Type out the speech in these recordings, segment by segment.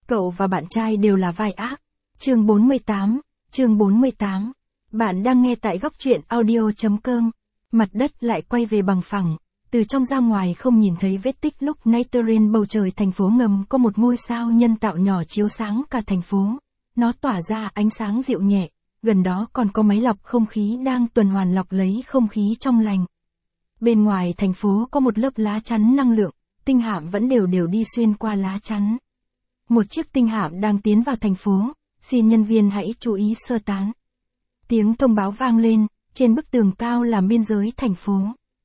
Cậu và bạn trai đều là vai ác. Chương 48. Bạn đang nghe tại góc truyện audio.com. Mặt đất lại quay về bằng phẳng. Từ trong ra ngoài không nhìn thấy vết tích lúc nãy trên bầu trời thành phố ngầm có một ngôi sao nhân tạo nhỏ chiếu sáng cả thành phố. Nó tỏa ra ánh sáng dịu nhẹ. Gần đó còn có máy lọc không khí đang tuần hoàn lọc lấy không khí trong lành. Bên ngoài thành phố có một lớp lá chắn năng lượng, tinh hạm vẫn đều đi xuyên qua lá chắn. Một chiếc tinh hạm đang tiến vào thành phố, xin nhân viên hãy chú ý sơ tán. Tiếng thông báo vang lên, trên bức tường cao làm biên giới thành phố.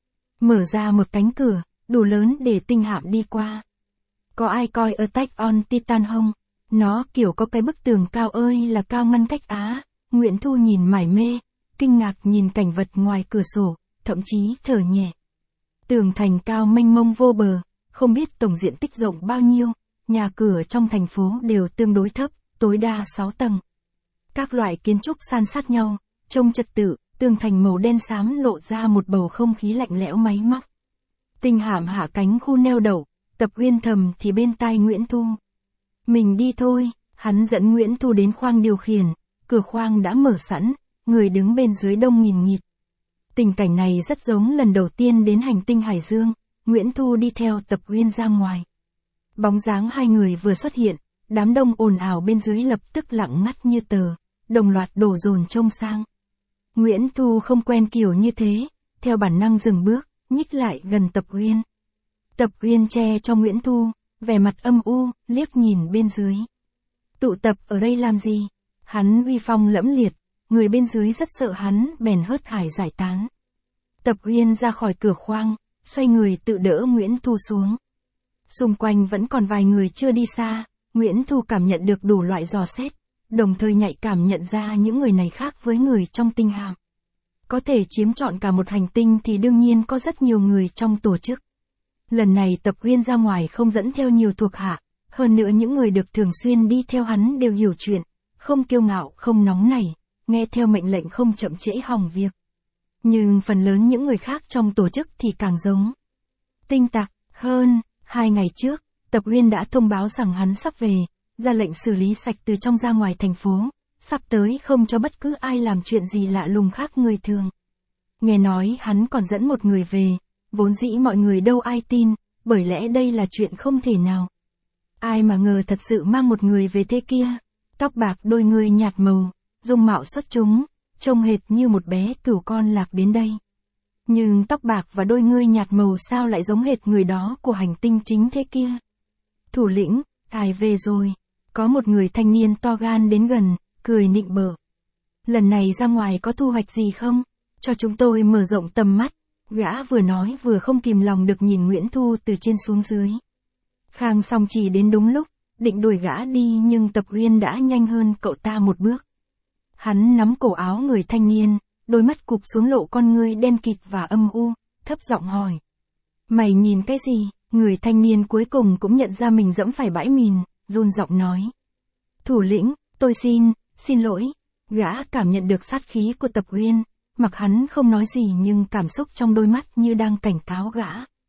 Mở ra một cánh cửa, đủ lớn để tinh hạm đi qua. Có ai coi Attack on Titan không? Nó kiểu có cái bức tường cao ơi là cao ngăn cách Á. Nguyễn Thu nhìn mải mê, kinh ngạc nhìn cảnh vật ngoài cửa sổ, thậm chí thở nhẹ. Tường thành cao mênh mông vô bờ, không biết tổng diện tích rộng bao nhiêu, nhà cửa trong thành phố đều tương đối thấp, tối đa 6 tầng. Các loại kiến trúc san sát nhau, trông trật tự, tường thành màu đen xám lộ ra một bầu không khí lạnh lẽo máy móc. Tinh hạm hạ cánh khu neo đậu, Tập Uyên thầm thì bên tai Nguyễn Thu. Mình đi thôi, hắn dẫn Nguyễn Thu đến khoang điều khiển, cửa khoang đã mở sẵn, người đứng bên dưới đông nghìn nghịt. Tình cảnh này rất giống lần đầu tiên đến hành tinh Hải Dương, Nguyễn Thu đi theo Tập Uyên ra ngoài. Bóng dáng hai người vừa xuất hiện, đám đông ồn ào bên dưới lập tức lặng ngắt như tờ, đồng loạt đổ dồn trông sang. Nguyễn Thu không quen kiểu như thế, theo bản năng dừng bước, nhích lại gần Tập Uyên. Tập Uyên che cho Nguyễn Thu, vẻ mặt âm u, liếc nhìn bên dưới. Tụ tập ở đây làm gì? Hắn uy phong lẫm liệt, người bên dưới rất sợ hắn, bèn hớt hải giải tán. Tập Uyên ra khỏi cửa khoang, xoay người tự đỡ Nguyễn Thu xuống. Xung quanh vẫn còn vài người chưa đi xa, Nguyễn Thu cảm nhận được đủ loại dò xét, đồng thời nhạy cảm nhận ra những người này khác với người trong tinh hạm. Có thể chiếm trọn cả một hành tinh thì đương nhiên có rất nhiều người trong tổ chức. Lần này Tập Uyên ra ngoài không dẫn theo nhiều thuộc hạ, hơn nữa những người được thường xuyên đi theo hắn đều hiểu chuyện, không kiêu ngạo, không nóng nảy, nghe theo mệnh lệnh không chậm trễ hỏng việc. Nhưng phần lớn những người khác trong tổ chức thì càng giống tinh tặc hơn. 2 ngày trước, Tập Uyên đã thông báo rằng hắn sắp về, ra lệnh xử lý sạch từ trong ra ngoài thành phố, sắp tới không cho bất cứ ai làm chuyện gì lạ lùng khác người thường. Nghe nói hắn còn dẫn một người về, vốn dĩ mọi người đâu ai tin, bởi lẽ đây là chuyện không thể nào. Ai mà ngờ thật sự mang một người về thế kia, tóc bạc đôi người nhạt màu, dung mạo xuất chúng, trông hệt như một bé cừu con lạc đến đây. Nhưng tóc bạc và đôi ngươi nhạt màu sao lại giống hệt người đó của hành tinh chính thế kia? Thủ lĩnh, ngài về rồi. Có một người thanh niên to gan đến gần, cười nịnh bợ. Lần này ra ngoài có thu hoạch gì không? Cho chúng tôi mở rộng tầm mắt. Gã vừa nói vừa không kìm lòng được nhìn Nguyễn Thu từ trên xuống dưới. Khang Song chỉ đến đúng lúc, định đuổi gã đi nhưng Tập Uyên đã nhanh hơn cậu ta một bước. Hắn nắm cổ áo người thanh niên, đôi mắt cụp xuống lộ con ngươi đen kịt và âm u, thấp giọng hỏi. Mày nhìn cái gì? Người thanh niên cuối cùng cũng nhận ra mình dẫm phải bãi mìn, run giọng nói. Thủ lĩnh, tôi xin lỗi. Gã cảm nhận được sát khí của Tập Uyên, mặc hắn không nói gì nhưng cảm xúc trong đôi mắt như đang cảnh cáo gã.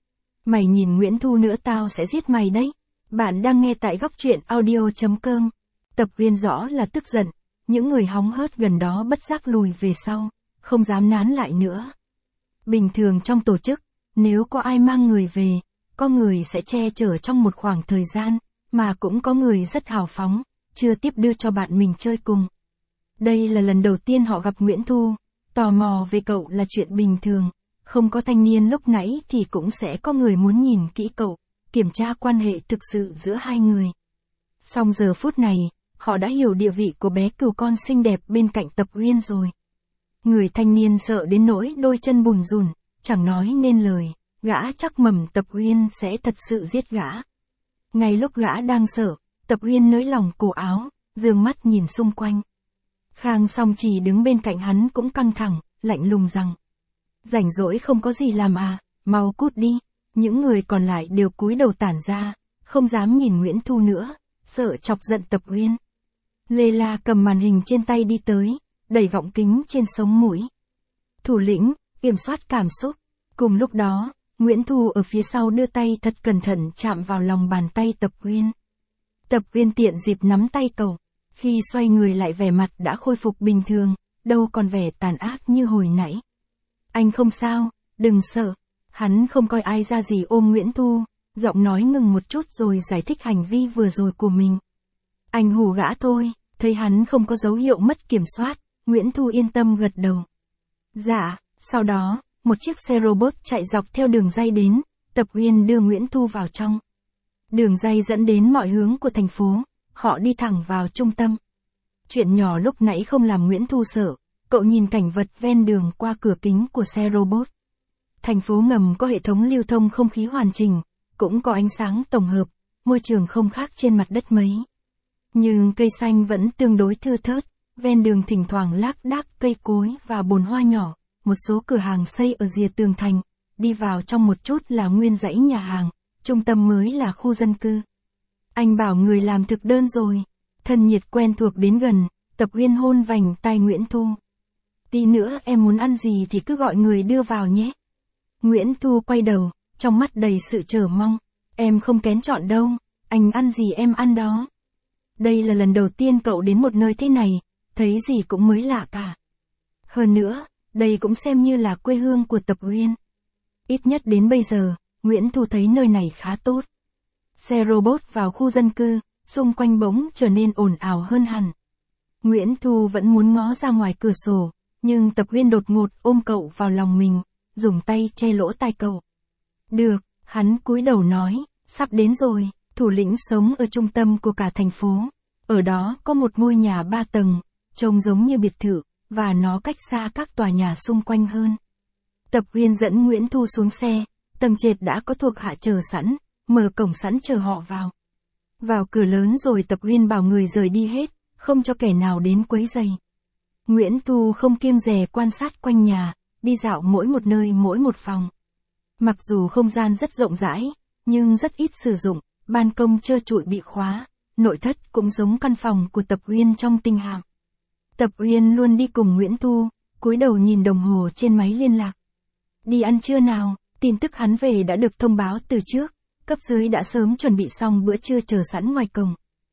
Mày nhìn Nguyễn Thu nữa tao sẽ giết mày đấy. Bạn đang nghe tại góc truyện audio.com. Tập Uyên rõ là tức giận, những người hóng hớt gần đó bất giác lùi về sau, không dám nán lại nữa. Bình thường trong tổ chức, nếu có ai mang người về, có người sẽ che chở trong một khoảng thời gian, mà cũng có người rất hào phóng, chưa tiếp đưa cho bạn mình chơi cùng. Đây là lần đầu tiên họ gặp Nguyễn Thu, tò mò về cậu là chuyện bình thường, không có thanh niên lúc nãy thì cũng sẽ có người muốn nhìn kỹ cậu, kiểm tra quan hệ thực sự giữa hai người. Song giờ phút này, họ đã hiểu địa vị của bé cừu con xinh đẹp bên cạnh Tập Uyên rồi. Người thanh niên sợ đến nỗi đôi chân bùn rùn, chẳng nói nên lời, gã chắc mẩm Tập Uyên sẽ thật sự giết gã. Ngay lúc gã đang sợ, Tập Uyên nới lỏng cổ áo, dương mắt nhìn xung quanh. Khang Song chỉ đứng bên cạnh hắn cũng căng thẳng, lạnh lùng rằng. Rảnh rỗi không có gì làm à, mau cút đi. Những người còn lại đều cúi đầu tản ra, không dám nhìn Nguyễn Thu nữa, sợ chọc giận Tập Uyên. Lê La cầm màn hình trên tay đi tới, đẩy gọng kính trên sống mũi. Thủ lĩnh, kiểm soát cảm xúc. Cùng lúc đó, Nguyễn Thu ở phía sau đưa tay thật cẩn thận chạm vào lòng bàn tay Tập Uyên. Tập Uyên tiện dịp nắm tay cậu. Khi xoay người lại vẻ mặt đã khôi phục bình thường, đâu còn vẻ tàn ác như hồi nãy. Anh không sao, đừng sợ. Hắn không coi ai ra gì ôm Nguyễn Thu, giọng nói ngừng một chút rồi giải thích hành vi vừa rồi của mình. Anh hù gã thôi, thấy hắn không có dấu hiệu mất kiểm soát, Nguyễn Thu yên tâm gật đầu. Dạ, sau đó, một chiếc xe robot chạy dọc theo đường ray đến, Tập Uyên đưa Nguyễn Thu vào trong. Đường ray dẫn đến mọi hướng của thành phố, họ đi thẳng vào trung tâm. Chuyện nhỏ lúc nãy không làm Nguyễn Thu sợ, cậu nhìn cảnh vật ven đường qua cửa kính của xe robot. Thành phố ngầm có hệ thống lưu thông không khí hoàn chỉnh, cũng có ánh sáng tổng hợp, môi trường không khác trên mặt đất mấy. Nhưng cây xanh vẫn tương đối thưa thớt, ven đường thỉnh thoảng lác đác cây cối và bồn hoa nhỏ, một số cửa hàng xây ở rìa tường thành, đi vào trong một chút là nguyên dãy nhà hàng, trung tâm mới là khu dân cư. Anh bảo người làm thực đơn rồi, thân nhiệt quen thuộc đến gần, Tập Uyên hôn vành tai Nguyễn Thu. Tí nữa em muốn ăn gì thì cứ gọi người đưa vào nhé. Nguyễn Thu quay đầu, trong mắt đầy sự chờ mong. Em không kén chọn đâu, anh ăn gì em ăn đó. Đây là lần đầu tiên cậu đến một nơi thế này, thấy gì cũng mới lạ cả. Hơn nữa, đây cũng xem như là quê hương của Tập Uyên. Ít nhất đến bây giờ, Nguyễn Thu thấy nơi này khá tốt. Xe robot vào khu dân cư, xung quanh bỗng trở nên ồn ào hơn hẳn. Nguyễn Thu vẫn muốn ngó ra ngoài cửa sổ, nhưng Tập Uyên đột ngột ôm cậu vào lòng mình, dùng tay che lỗ tai cậu. Được, hắn cúi đầu nói, sắp đến rồi, thủ lĩnh sống ở trung tâm của cả thành phố. Ở đó có một ngôi nhà 3 tầng, trông giống như biệt thự, và nó cách xa các tòa nhà xung quanh hơn. Tập Uyên dẫn Nguyễn Thu xuống xe, tầng trệt đã có thuộc hạ chờ sẵn, mở cổng sẵn chờ họ vào. Vào cửa lớn rồi Tập Uyên bảo người rời đi hết, không cho kẻ nào đến quấy rầy. Nguyễn Thu không kiêng dè quan sát quanh nhà, đi dạo mỗi một nơi mỗi một phòng. Mặc dù không gian rất rộng rãi, nhưng rất ít sử dụng, ban công trơ trụi bị khóa, nội thất cũng giống căn phòng của Tập Uyên trong tinh hạm. Tập Uyên luôn đi cùng Nguyễn Thu, cúi đầu nhìn đồng hồ trên máy liên lạc. Đi ăn trưa nào, tin tức hắn về đã được thông báo từ trước, cấp dưới đã sớm chuẩn bị xong bữa trưa chờ sẵn ngoài cổng.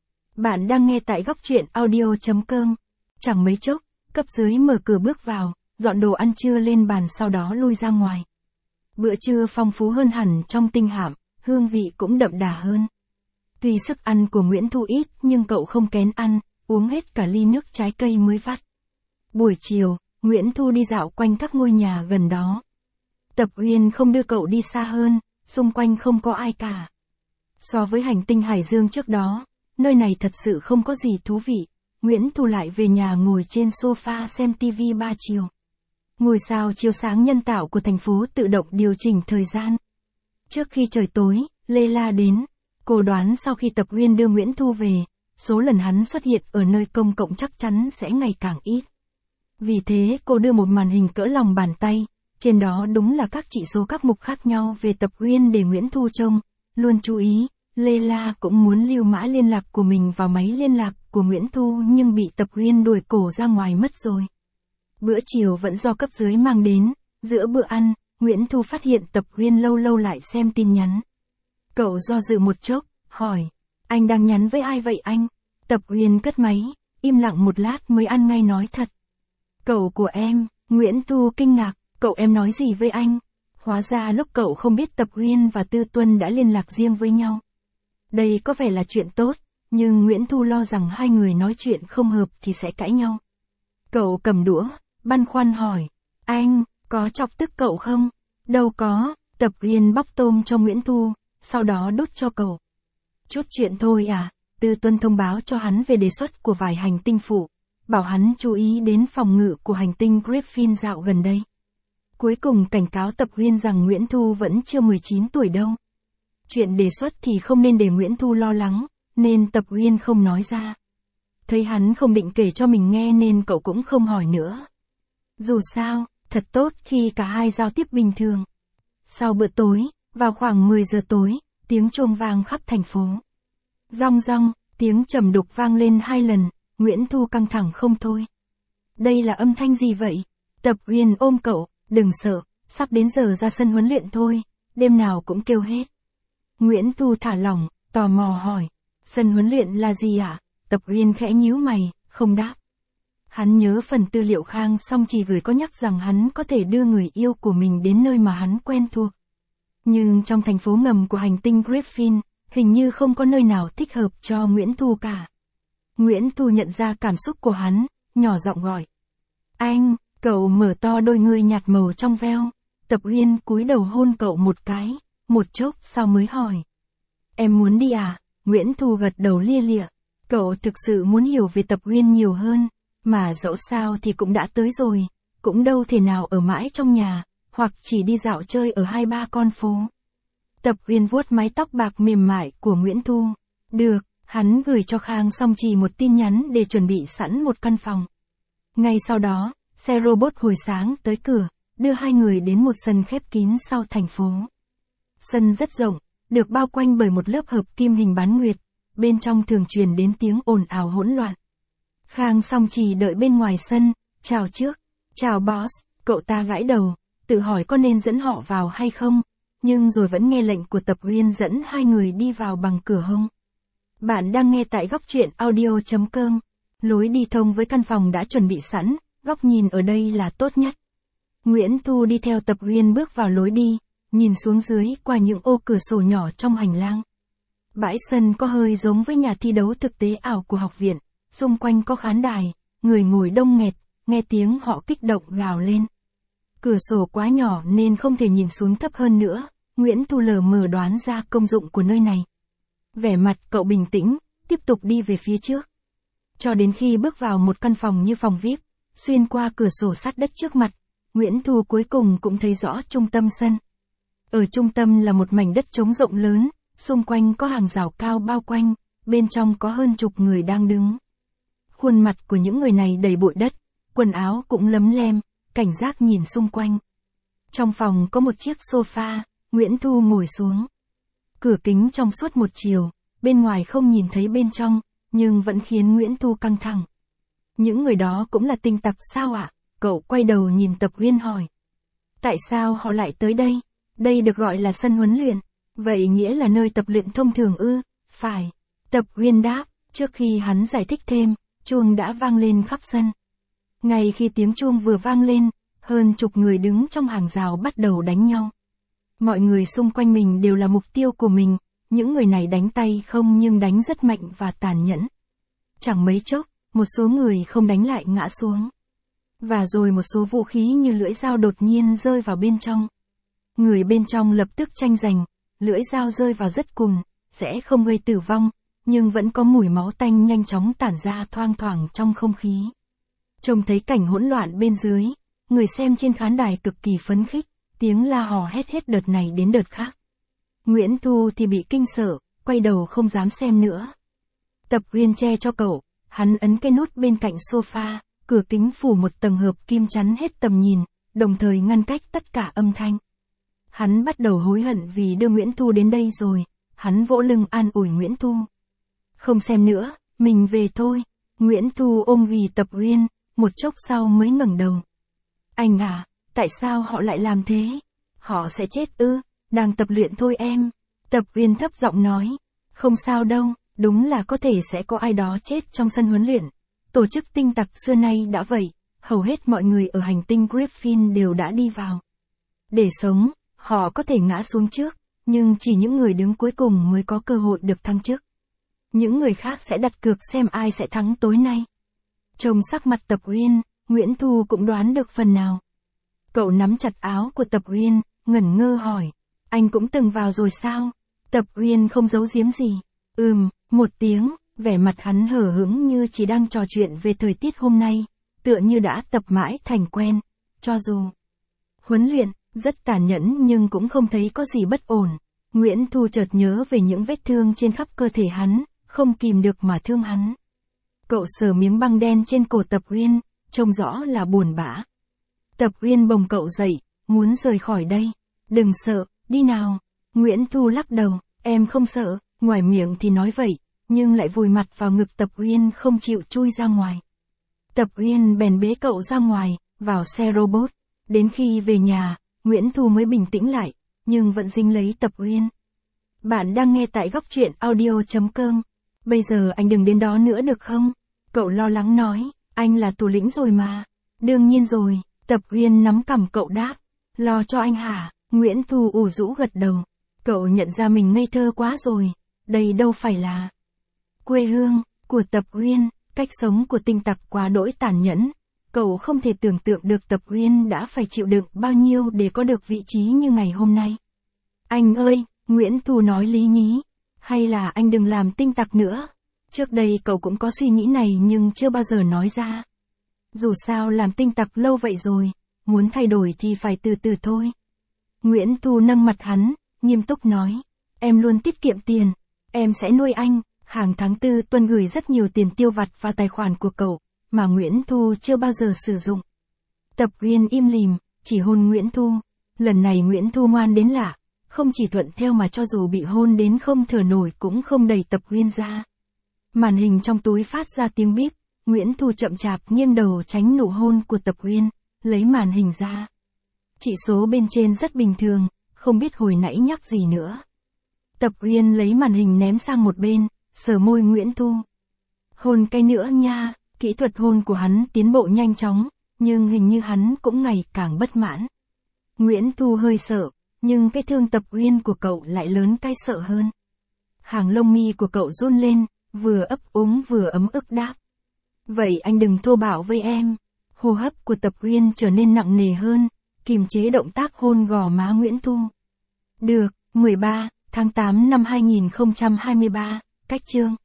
Bạn đang nghe tại góc truyện audio.com. Chẳng mấy chốc, cấp dưới mở cửa bước vào, dọn đồ ăn trưa lên bàn sau đó lui ra ngoài. Bữa trưa phong phú hơn hẳn trong tinh hạm, hương vị cũng đậm đà hơn. Tuy sức ăn của Nguyễn Thu ít nhưng cậu không kén ăn, uống hết cả ly nước trái cây mới vắt. Buổi chiều, Nguyễn Thu đi dạo quanh các ngôi nhà gần đó. Tập Uyên không đưa cậu đi xa hơn, xung quanh không có ai cả. So với hành tinh Hải Dương trước đó, nơi này thật sự không có gì thú vị. Nguyễn Thu lại về nhà ngồi trên sofa xem TV 3 chiều. Ngôi sao chiếu sáng nhân tạo của thành phố tự động điều chỉnh thời gian. Trước khi trời tối, Layla đến. Cô đoán sau khi Tập Uyên đưa Nguyễn Thu về, số lần hắn xuất hiện ở nơi công cộng chắc chắn sẽ ngày càng ít. Vì thế cô đưa một màn hình cỡ lòng bàn tay, trên đó đúng là các chỉ số các mục khác nhau về Tập Uyên để Nguyễn Thu trông. Luôn chú ý, Layla cũng muốn lưu mã liên lạc của mình vào máy liên lạc của Nguyễn Thu nhưng bị Tập Uyên đuổi cổ ra ngoài mất rồi. Bữa chiều vẫn do cấp dưới mang đến, giữa bữa ăn, Nguyễn Thu phát hiện Tập Uyên lâu lâu lại xem tin nhắn. Cậu do dự một chốc, hỏi, anh đang nhắn với ai vậy anh? Tập Uyên cất máy, im lặng một lát mới ăn ngay nói thật. Cậu của em, Nguyễn Thu kinh ngạc, cậu em nói gì với anh? Hóa ra lúc cậu không biết Tập Uyên và Tư Tuân đã liên lạc riêng với nhau. Đây có vẻ là chuyện tốt, nhưng Nguyễn Thu lo rằng hai người nói chuyện không hợp thì sẽ cãi nhau. Cậu cầm đũa, băn khoăn hỏi, anh, có chọc tức cậu không? Đâu có, Tập Uyên bóc tôm cho Nguyễn Thu, sau đó đút cho cậu. Chút chuyện thôi à, Tư Tuân thông báo cho hắn về đề xuất của vài hành tinh phụ, bảo hắn chú ý đến phòng ngự của hành tinh Griffin dạo gần đây. Cuối cùng cảnh cáo Tập Uyên rằng Nguyễn Thu vẫn chưa 19 tuổi đâu. Chuyện đề xuất thì không nên để Nguyễn Thu lo lắng, nên Tập Uyên không nói ra. Thấy hắn không định kể cho mình nghe nên cậu cũng không hỏi nữa. Dù sao, thật tốt khi cả hai giao tiếp bình thường. Sau bữa tối, vào khoảng 10 giờ tối, tiếng chuông vang khắp thành phố. Rong rong, tiếng trầm đục vang lên 2 lần, Nguyễn Thu căng thẳng không thôi. Đây là âm thanh gì vậy? Tập Uyên ôm cậu, đừng sợ, sắp đến giờ ra sân huấn luyện thôi, đêm nào cũng kêu hết. Nguyễn Thu thả lỏng, tò mò hỏi, Sân huấn luyện là gì ạ? Tập Uyên khẽ nhíu mày, không đáp. Hắn nhớ phần tư liệu Khang Song Trì gửi có nhắc rằng hắn có thể đưa người yêu của mình đến nơi mà hắn quen thuộc. Nhưng trong thành phố ngầm của hành tinh Griffin, hình như không có nơi nào thích hợp cho Nguyễn Thu cả. Nguyễn Thu nhận ra cảm xúc của hắn, nhỏ giọng gọi. Anh, cậu mở to đôi ngươi nhạt màu trong veo. Tập Uyên cúi đầu hôn cậu một cái, một chốc sau mới hỏi. Em muốn đi à? Nguyễn Thu gật đầu lia lịa. Cậu thực sự muốn hiểu về Tập Uyên nhiều hơn, mà dẫu sao thì cũng đã tới rồi, cũng đâu thể nào ở mãi trong nhà, hoặc chỉ đi dạo chơi ở 2-3 con phố. Tập Uyên vuốt mái tóc bạc mềm mại của Nguyễn Thu. Được, hắn gửi cho Khang Song Trì một tin nhắn để chuẩn bị sẵn một căn phòng. Ngay sau đó, xe robot hồi sáng tới cửa, đưa hai người đến một sân khép kín sau thành phố. Sân rất rộng, được bao quanh bởi một lớp hợp kim hình bán nguyệt, bên trong thường truyền đến tiếng ồn ào hỗn loạn. Khang Song Trì đợi bên ngoài sân, chào trước, chào boss, cậu ta gãi đầu, tự hỏi có nên dẫn họ vào hay không, nhưng rồi vẫn nghe lệnh của Tập Uyên dẫn hai người đi vào bằng cửa hông. Bạn đang nghe tại góc truyện audio.com, lối đi thông với căn phòng đã chuẩn bị sẵn, góc nhìn ở đây là tốt nhất. Nguyễn Thu đi theo Tập Uyên bước vào lối đi, nhìn xuống dưới qua những ô cửa sổ nhỏ trong hành lang. Bãi sân có hơi giống với nhà thi đấu thực tế ảo của học viện, xung quanh có khán đài, người ngồi đông nghẹt, nghe tiếng họ kích động gào lên. Cửa sổ quá nhỏ nên không thể nhìn xuống thấp hơn nữa, Nguyễn Thu lờ mờ đoán ra công dụng của nơi này. Vẻ mặt cậu bình tĩnh, tiếp tục đi về phía trước. Cho đến khi bước vào một căn phòng như phòng VIP, xuyên qua cửa sổ sát đất trước mặt, Nguyễn Thu cuối cùng cũng thấy rõ trung tâm sân. Ở trung tâm là một mảnh đất trống rộng lớn, xung quanh có hàng rào cao bao quanh, bên trong có hơn chục người đang đứng. Khuôn mặt của những người này đầy bụi đất, quần áo cũng lấm lem, cảnh giác nhìn xung quanh. Trong phòng có một chiếc sofa, Nguyễn Thu ngồi xuống. Cửa kính trong suốt một chiều, bên ngoài không nhìn thấy bên trong, nhưng vẫn khiến Nguyễn Thu căng thẳng. Những người đó cũng là tinh tặc sao ạ? Cậu quay đầu nhìn Tập Uyên hỏi. Tại sao họ lại tới đây? Đây được gọi là sân huấn luyện. Vậy nghĩa là nơi tập luyện thông thường ư? Phải. Tập Uyên đáp, trước khi hắn giải thích thêm, chuông đã vang lên khắp sân. Ngay khi tiếng chuông vừa vang lên, hơn chục người đứng trong hàng rào bắt đầu đánh nhau. Mọi người xung quanh mình đều là mục tiêu của mình, những người này đánh tay không nhưng đánh rất mạnh và tàn nhẫn. Chẳng mấy chốc, một số người không đánh lại ngã xuống. Và rồi một số vũ khí như lưỡi dao đột nhiên rơi vào bên trong. Người bên trong lập tức tranh giành, lưỡi dao rơi vào rất cùn, sẽ không gây tử vong, nhưng vẫn có mùi máu tanh nhanh chóng tản ra thoang thoảng trong không khí. Trông thấy cảnh hỗn loạn bên dưới, người xem trên khán đài cực kỳ phấn khích, tiếng la hò hét hết đợt này đến đợt khác. Nguyễn Thu thì bị kinh sợ, quay đầu không dám xem nữa. Tập Uyên che cho cậu, hắn ấn cái nút bên cạnh sofa, cửa kính phủ một tầng hợp kim chắn hết tầm nhìn, đồng thời ngăn cách tất cả âm thanh. Hắn bắt đầu hối hận vì đưa Nguyễn Thu đến đây rồi, hắn vỗ lưng an ủi Nguyễn Thu. Không xem nữa, mình về thôi. Nguyễn Thu ôm ghì Tập Uyên, một chốc sau mới ngẩng đầu. Anh à, tại sao họ lại làm thế? Họ sẽ chết ư? Đang tập luyện thôi em. Tập Uyên thấp giọng nói. Không sao đâu, đúng là có thể sẽ có ai đó chết trong sân huấn luyện. Tổ chức tinh tặc xưa nay đã vậy, hầu hết mọi người ở hành tinh Griffin đều đã đi vào. Để sống, họ có thể ngã xuống trước, nhưng chỉ những người đứng cuối cùng mới có cơ hội được thăng chức. Những người khác sẽ đặt cược xem ai sẽ thắng tối nay. Trông sắc mặt Tập Uyên, Nguyễn Thu cũng đoán được phần nào. Cậu nắm chặt áo của Tập Uyên, ngẩn ngơ hỏi. Anh cũng từng vào rồi sao? Tập Uyên không giấu giếm gì. Một tiếng, vẻ mặt hắn hở hững như chỉ đang trò chuyện về thời tiết hôm nay, tựa như đã tập mãi thành quen, cho dù huấn luyện rất tàn nhẫn nhưng cũng không thấy có gì bất ổn. Nguyễn Thu chợt nhớ về những vết thương trên khắp cơ thể hắn, không kìm được mà thương hắn. Cậu sờ miếng băng đen trên cổ Tập Uyên, trông rõ là buồn bã. Tập Uyên bồng cậu dậy, muốn rời khỏi đây. Đừng sợ, đi nào. Nguyễn Thu lắc đầu, em không sợ, ngoài miệng thì nói vậy, nhưng lại vùi mặt vào ngực Tập Uyên không chịu chui ra ngoài. Tập Uyên bèn bế cậu ra ngoài, vào xe robot. Đến khi về nhà, Nguyễn Thu mới bình tĩnh lại, nhưng vẫn dính lấy Tập Uyên. Bạn đang nghe tại góc truyện audio.com. Bây giờ anh đừng đến đó nữa được không? Cậu lo lắng nói, anh là thủ lĩnh rồi mà. Đương nhiên rồi, Tập Uyên nắm cằm cậu đáp. Lo cho anh hả? Nguyễn Thu ủ rũ gật đầu. Cậu nhận ra mình ngây thơ quá rồi. Đây đâu phải là quê hương của Tập Uyên, cách sống của tinh tặc quá đỗi tàn nhẫn. Cậu không thể tưởng tượng được Tập Uyên đã phải chịu đựng bao nhiêu để có được vị trí như ngày hôm nay. Anh ơi, Nguyễn Thu nói lý nhí. Hay là anh đừng làm tinh tặc nữa. Trước đây cậu cũng có suy nghĩ này nhưng chưa bao giờ nói ra. Dù sao làm tinh tặc lâu vậy rồi, muốn thay đổi thì phải từ từ thôi. Nguyễn Thu nâng mặt hắn, nghiêm túc nói. Em luôn tiết kiệm tiền, em sẽ nuôi anh. Hàng tháng Tư Tuân gửi rất nhiều tiền tiêu vặt vào tài khoản của cậu, mà Nguyễn Thu chưa bao giờ sử dụng. Tập Uyên im lìm, chỉ hôn Nguyễn Thu. Lần này Nguyễn Thu ngoan đến lạ, không chỉ thuận theo mà cho dù bị hôn đến không thở nổi cũng không đẩy Tập Uyên ra. Màn hình trong túi phát ra tiếng bíp, Nguyễn Thu chậm chạp nghiêng đầu tránh nụ hôn của Tập Uyên, lấy màn hình ra. Chỉ số bên trên rất bình thường, không biết hồi nãy nhắc gì nữa. Tập Uyên lấy màn hình ném sang một bên, sờ môi Nguyễn Thu. Hôn cái nữa nha, kỹ thuật hôn của hắn tiến bộ nhanh chóng, nhưng hình như hắn cũng ngày càng bất mãn. Nguyễn Thu hơi sợ, nhưng cái thương Tập Uyên của cậu lại lớn cái sợ hơn. Hàng lông mi của cậu run lên, vừa ấp úng vừa ấm ức đáp. Vậy anh đừng thô bạo với em. Hô hấp của Tập Uyên trở nên nặng nề hơn, kiềm chế động tác hôn gò má Nguyễn Thu. Được, 13 tháng 8 năm 2023, cách chương.